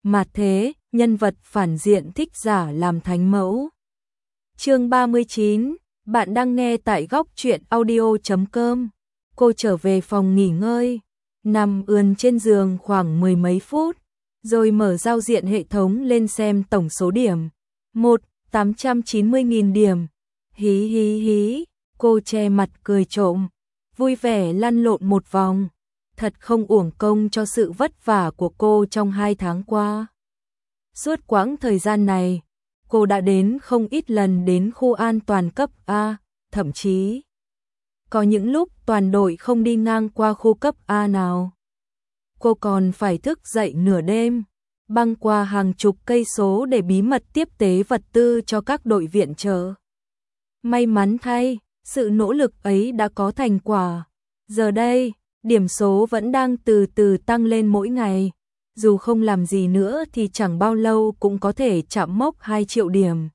Mà thế, nhân vật phản diện thích giả làm thánh mẫu. Chương 39, bạn đang nghe tại góc truyện audio.com. Cô trở về phòng nghỉ ngơi, nằm ườn trên giường khoảng mười mấy phút, rồi mở giao diện hệ thống lên xem tổng số điểm. 890.000 điểm. Hí hí hí, cô che mặt cười trộm, vui vẻ lăn lộn một vòng. Thật không uổng công cho sự vất vả của cô trong 2 tháng qua. Suốt quãng thời gian này, cô đã đến không ít lần đến khu an toàn cấp A, thậm chí có những lúc toàn đội không đi ngang qua khu cấp A nào. Cô còn phải thức dậy nửa đêm, băng qua hàng chục cây số để bí mật tiếp tế vật tư cho các đội viện trợ. May mắn thay, sự nỗ lực ấy đã có thành quả. Giờ đây, điểm số vẫn đang từ từ tăng lên mỗi ngày. Dù không làm gì nữa thì chẳng bao lâu cũng có thể chạm mốc 2 triệu điểm.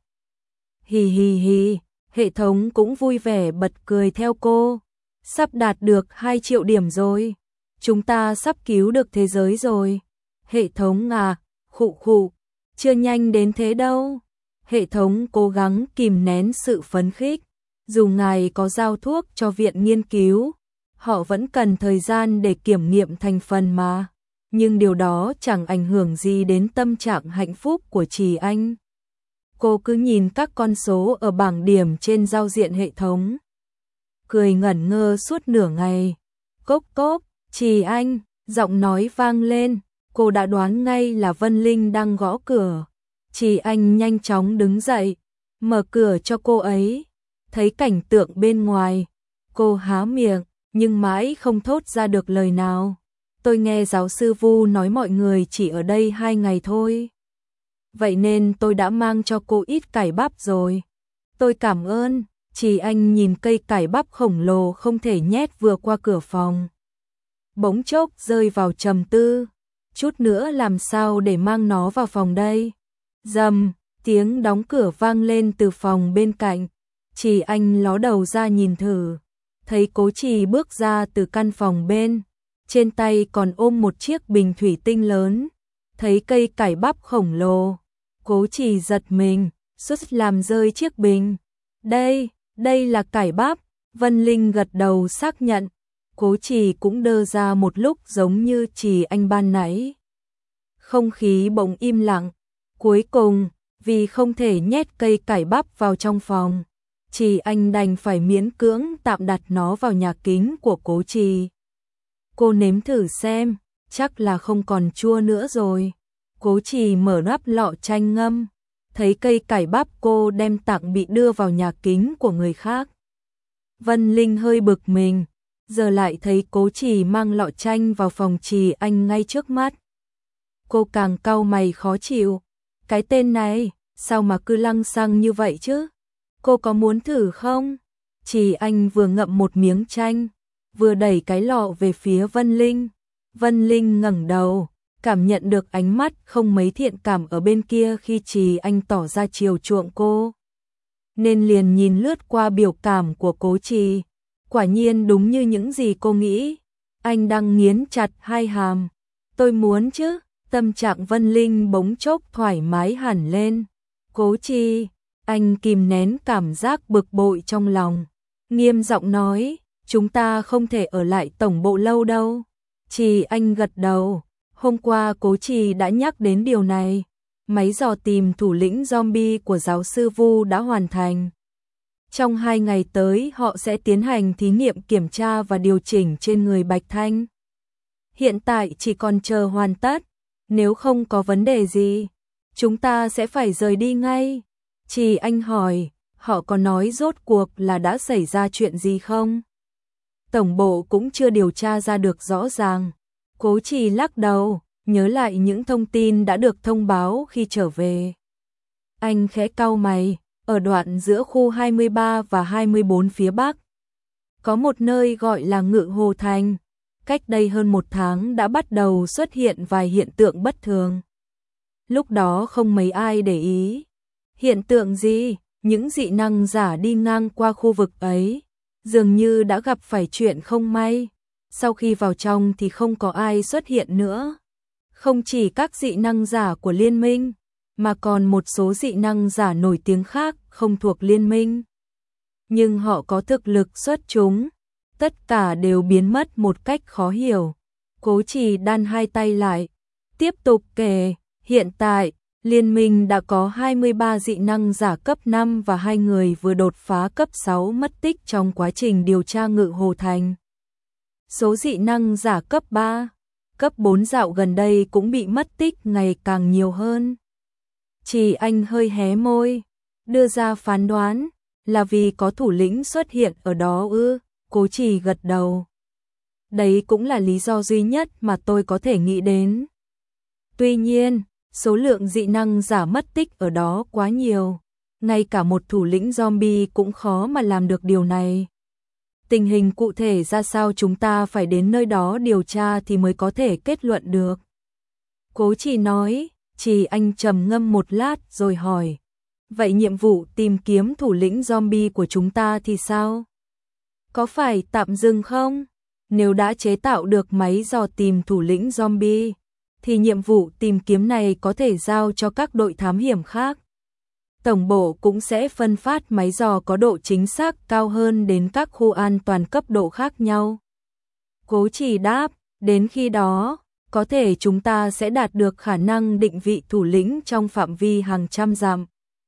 Hì hì hì, hệ thống cũng vui vẻ bật cười theo cô. Sắp đạt được 2 triệu điểm rồi. Chúng ta sắp cứu được thế giới rồi. Hệ thống à, khụ khụ, chưa nhanh đến thế đâu. Hệ thống cố gắng kìm nén sự phấn khích. Dù ngài có giao thuốc cho viện nghiên cứu, họ vẫn cần thời gian để kiểm nghiệm thành phần mà. Nhưng điều đó chẳng ảnh hưởng gì đến tâm trạng hạnh phúc của Trì Anh. Cô cứ nhìn các con số ở bảng điểm trên giao diện hệ thống, cười ngẩn ngơ suốt nửa ngày. Cốp cốp, Trì Anh, giọng nói vang lên, cô đã đoán ngay là Vân Linh đang gõ cửa. Trì Anh nhanh chóng đứng dậy, mở cửa cho cô ấy. Thấy cảnh tượng bên ngoài, cô há miệng, nhưng mãi không thốt ra được lời nào. Tôi nghe giáo sư Vu nói mọi người chỉ ở đây 2 ngày thôi. Vậy nên tôi đã mang cho cô ít cải bắp rồi. Tôi cảm ơn. Trì Anh nhìn cây cải bắp khổng lồ không thể nhét vừa qua cửa phòng. Bỗng chốc rơi vào trầm tư. Chút nữa làm sao để mang nó vào phòng đây? Rầm, tiếng đóng cửa vang lên từ phòng bên cạnh. Trì Anh ló đầu ra nhìn thử. Thấy Cố Trì bước ra từ căn phòng bên. Trên tay còn ôm một chiếc bình thủy tinh lớn. Thấy cây cải bắp khổng lồ, Cố Trì giật mình, suýt làm rơi chiếc bình. Đây là cải bắp. Vân Linh gật đầu xác nhận. Cố Trì cũng đơ ra một lúc giống như Trì Anh ban nãy. Không khí bỗng im lặng. Cuối cùng, vì không thể nhét cây cải bắp vào trong phòng, Trì Anh đành phải miễn cưỡng tạm đặt nó vào nhà kính của Cố Trì. Cô nếm thử xem, chắc là không còn chua nữa rồi. Cố Trì mở nắp lọ chanh ngâm, thấy cây cải bắp cô đem tặng bị đưa vào nhà kính của người khác. Vân Linh hơi bực mình, giờ lại thấy Cố Trì mang lọ chanh vào phòng Trì Anh ngay trước mắt. Cô càng cau mày khó chịu. Cái tên này, sao mà cứ lăng xăng như vậy chứ? Cô có muốn thử không? Trì Anh vừa ngậm một miếng chanh, vừa đẩy cái lọ về phía Vân Linh. Vân Linh ngẩng đầu, cảm nhận được ánh mắt không mấy thiện cảm ở bên kia khi Trì Anh tỏ ra chiều chuộng cô. Nên liền nhìn lướt qua biểu cảm của Cố Trì. Quả nhiên đúng như những gì cô nghĩ. Anh đang nghiến chặt hai hàm. Tôi muốn chứ. Tâm trạng Vân Linh bỗng chốc thoải mái hẳn lên. Cố Trì, anh kìm nén cảm giác bực bội trong lòng, nghiêm giọng nói, chúng ta không thể ở lại tổng bộ lâu đâu. Trì Anh gật đầu, hôm qua Cố Trì đã nhắc đến điều này. Máy dò tìm thủ lĩnh zombie của giáo sư Vu đã hoàn thành. Trong 2 ngày tới họ sẽ tiến hành thí nghiệm kiểm tra và điều chỉnh trên người Bạch Thanh. Hiện tại chỉ còn chờ hoàn tất. Nếu không có vấn đề gì, chúng ta sẽ phải rời đi ngay. Trì Anh hỏi, họ có nói rốt cuộc là đã xảy ra chuyện gì không? Tổng bộ cũng chưa điều tra ra được rõ ràng. Cố Trì lắc đầu, nhớ lại những thông tin đã được thông báo khi trở về. Anh khẽ cau mày, ở đoạn giữa khu 23 và 24 phía Bắc. Có một nơi gọi là Ngự Hồ Thành. Cách đây hơn 1 tháng đã bắt đầu xuất hiện vài hiện tượng bất thường. Lúc đó không mấy ai để ý. Hiện tượng gì? Những dị năng giả đi ngang qua khu vực ấy, dường như đã gặp phải chuyện không may. Sau khi vào trong thì không có ai xuất hiện nữa. Không chỉ các dị năng giả của liên minh, mà còn một số dị năng giả nổi tiếng khác không thuộc liên minh. Nhưng họ có thực lực xuất chúng, tất cả đều biến mất một cách khó hiểu. Cố Trì đan hai tay lại, tiếp tục kể, hiện tại, liên minh đã có 23 dị năng giả cấp 5 và 2 người vừa đột phá cấp 6 mất tích trong quá trình điều tra Ngự Hồ Thành. Số dị năng giả cấp 3, cấp 4 dạo gần đây cũng bị mất tích ngày càng nhiều hơn. Trì Anh hơi hé môi, đưa ra phán đoán, là vì có thủ lĩnh xuất hiện ở đó ư? Cố Trì gật đầu. Đấy cũng là lý do duy nhất mà tôi có thể nghĩ đến. Tuy nhiên, số lượng dị năng giả mất tích ở đó quá nhiều, ngay cả một thủ lĩnh zombie cũng khó mà làm được điều này. Tình hình cụ thể ra sao chúng ta phải đến nơi đó điều tra thì mới có thể kết luận được. Cố Trì nói. Trì Anh trầm ngâm một lát rồi hỏi, vậy nhiệm vụ tìm kiếm thủ lĩnh zombie của chúng ta thì sao? Có phải tạm dừng không? Nếu đã chế tạo được máy dò tìm thủ lĩnh zombie, thì nhiệm vụ tìm kiếm này có thể giao cho các đội thám hiểm khác. Tổng bộ cũng sẽ phân phát máy dò có độ chính xác cao hơn đến các khu an toàn cấp độ khác nhau. Cố Trì đáp, đến khi đó, có thể chúng ta sẽ đạt được khả năng định vị thủ lĩnh trong phạm vi hàng trăm dặm.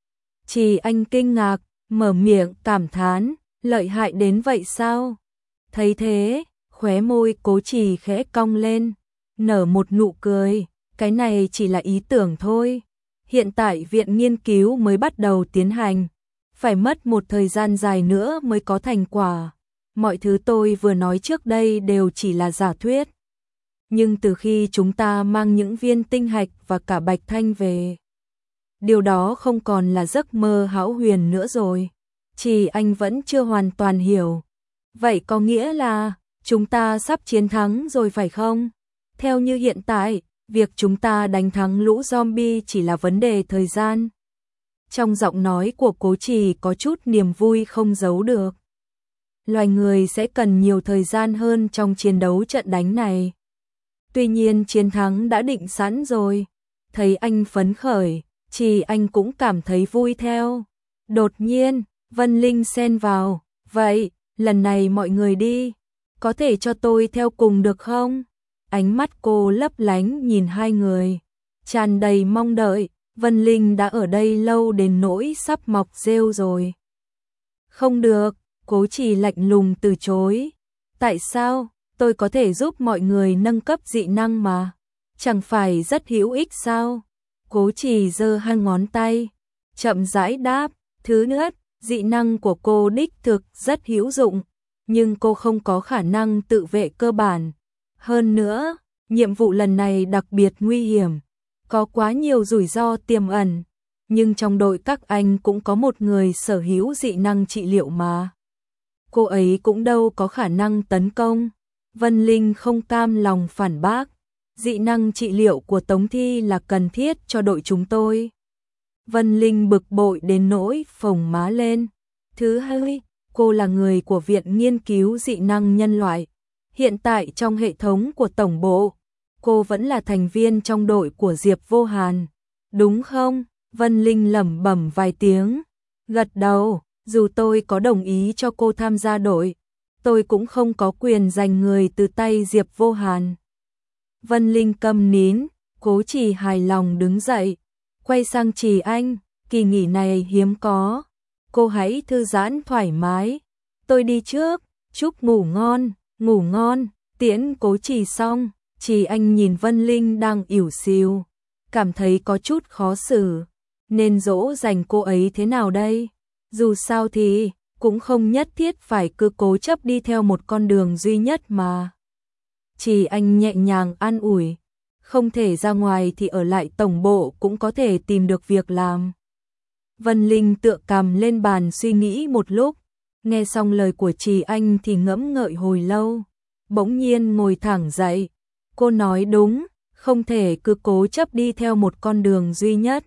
Trì Anh kinh ngạc, mở miệng cảm thán, lợi hại đến vậy sao? Thấy thế, khóe môi Cố Trì khẽ cong lên, nở một nụ cười, cái này chỉ là ý tưởng thôi. Hiện tại viện nghiên cứu mới bắt đầu tiến hành, phải mất một thời gian dài nữa mới có thành quả. Mọi thứ tôi vừa nói trước đây đều chỉ là giả thuyết. Nhưng từ khi chúng ta mang những viên tinh hạch và cả bạch thanh về, điều đó không còn là giấc mơ hão huyền nữa rồi. Trì Anh vẫn chưa hoàn toàn hiểu. Vậy có nghĩa là chúng ta sắp chiến thắng rồi phải không? Theo như hiện tại, việc chúng ta đánh thắng lũ zombie chỉ là vấn đề thời gian. Trong giọng nói của Cố Trì có chút niềm vui không giấu được. Loài người sẽ cần nhiều thời gian hơn trong chiến đấu trận đánh này. Tuy nhiên chiến thắng đã định sẵn rồi. Thấy anh phấn khởi, Trì Anh cũng cảm thấy vui theo. Đột nhiên, Vân Linh xen vào, vậy, lần này mọi người đi, có thể cho tôi theo cùng được không? Ánh mắt cô lấp lánh nhìn hai người, tràn đầy mong đợi. Vân Linh đã ở đây lâu đến nỗi sắp mọc rêu rồi. Không được, Cố Trì lạnh lùng từ chối. Tại sao? Tôi có thể giúp mọi người nâng cấp dị năng mà. Chẳng phải rất hữu ích sao? Cố Trì giơ hai ngón tay, chậm rãi đáp. Thứ nhất, dị năng của cô đích thực rất hữu dụng, nhưng cô không có khả năng tự vệ cơ bản. Hơn nữa, nhiệm vụ lần này đặc biệt nguy hiểm, có quá nhiều rủi ro tiềm ẩn. Nhưng trong đội các anh cũng có một người sở hữu dị năng trị liệu mà. Cô ấy cũng đâu có khả năng tấn công. Vân Linh không cam lòng phản bác. Dị năng trị liệu của Tống Thi là cần thiết cho đội chúng tôi. Vân Linh bực bội đến nỗi phồng má lên. Thứ hai, cô là người của Viện Nghiên cứu Dị năng Nhân loại. Hiện tại trong hệ thống của Tổng bộ, cô vẫn là thành viên trong đội của Diệp Vô Hàn. Đúng không? Vân Linh lẩm bẩm vài tiếng. Gật đầu, dù tôi có đồng ý cho cô tham gia đội, tôi cũng không có quyền giành người từ tay Diệp Vô Hàn. Vân Linh câm nín, Cố Trì hài lòng đứng dậy, quay sang Trì Anh, kỳ nghỉ này hiếm có, cô hãy thư giãn thoải mái, tôi đi trước, chúc ngủ ngon, tiễn Cố Trì xong, Trì Anh nhìn Vân Linh đang ỉu xìu, cảm thấy có chút khó xử, nên dỗ dành cô ấy thế nào đây? Dù sao thì cũng không nhất thiết phải cứ cố chấp đi theo một con đường duy nhất mà. Trì Anh nhẹ nhàng an ủi, không thể ra ngoài thì ở lại tổng bộ cũng có thể tìm được việc làm. Vân Linh tựa cằm lên bàn suy nghĩ một lúc, nghe xong lời của Trì Anh thì ngẫm ngợi hồi lâu, bỗng nhiên ngồi thẳng dậy. Cô nói đúng, không thể cứ cố chấp đi theo một con đường duy nhất.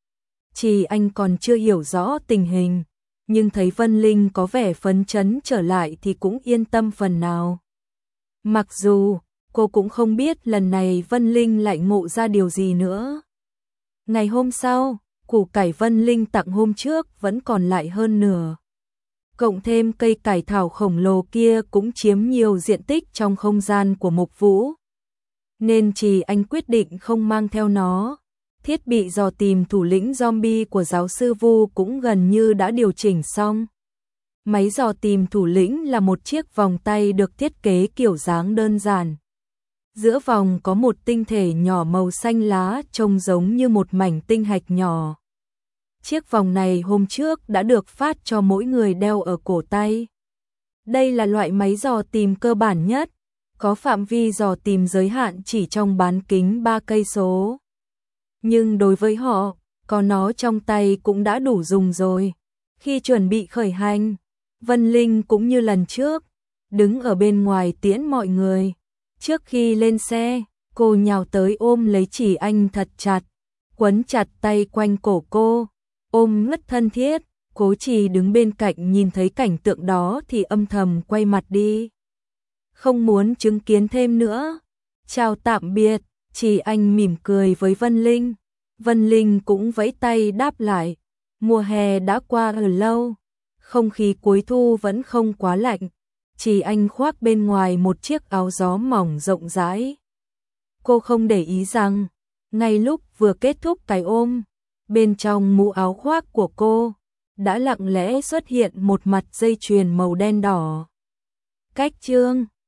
Trì Anh còn chưa hiểu rõ tình hình, nhưng thấy Vân Linh có vẻ phấn chấn trở lại thì cũng yên tâm phần nào. Mặc dù cô cũng không biết lần này Vân Linh lại ngộ ra điều gì nữa. Ngày hôm sau, củ cải Vân Linh tặng hôm trước vẫn còn lại hơn nửa. Cộng thêm cây cải thảo khổng lồ kia cũng chiếm nhiều diện tích trong không gian của Mục Vũ. Nên Trì Anh quyết định không mang theo nó. Thiết bị dò tìm thủ lĩnh zombie của giáo sư Vu cũng gần như đã điều chỉnh xong. Máy dò tìm thủ lĩnh là một chiếc vòng tay được thiết kế kiểu dáng đơn giản. Giữa vòng có một tinh thể nhỏ màu xanh lá trông giống như một mảnh tinh hạch nhỏ. Chiếc vòng này hôm trước đã được phát cho mỗi người đeo ở cổ tay. Đây là loại máy dò tìm cơ bản nhất, có phạm vi dò tìm giới hạn chỉ trong bán kính 3 cây số. Nhưng đối với họ, có nó trong tay cũng đã đủ dùng rồi. Khi chuẩn bị khởi hành, Vân Linh cũng như lần trước, đứng ở bên ngoài tiễn mọi người. Trước khi lên xe, cô nhào tới ôm lấy Trì Anh thật chặt, quấn chặt tay quanh cổ cô, ôm rất thân thiết. Cố Trì đứng bên cạnh nhìn thấy cảnh tượng đó thì âm thầm quay mặt đi. Không muốn chứng kiến thêm nữa. Chào tạm biệt, Trì Anh mỉm cười với Vân Linh. Vân Linh cũng vẫy tay đáp lại. Mùa hè đã qua ở lâu, không khí cuối thu vẫn không quá lạnh. Trì Anh khoác bên ngoài một chiếc áo gió mỏng rộng rãi. Cô không để ý rằng, ngay lúc vừa kết thúc cái ôm, bên trong mũ áo khoác của cô đã lặng lẽ xuất hiện một mặt dây chuyền màu đen đỏ. Cách chương